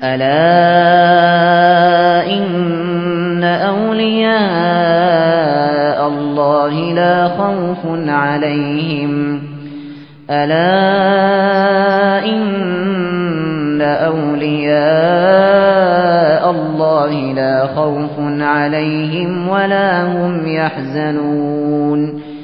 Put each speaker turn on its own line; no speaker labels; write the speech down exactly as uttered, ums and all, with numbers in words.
ألا إن أولياء الله لا خوف عليهم ألا إن أولياء الله لا خوف عليهم ولا هم يحزنون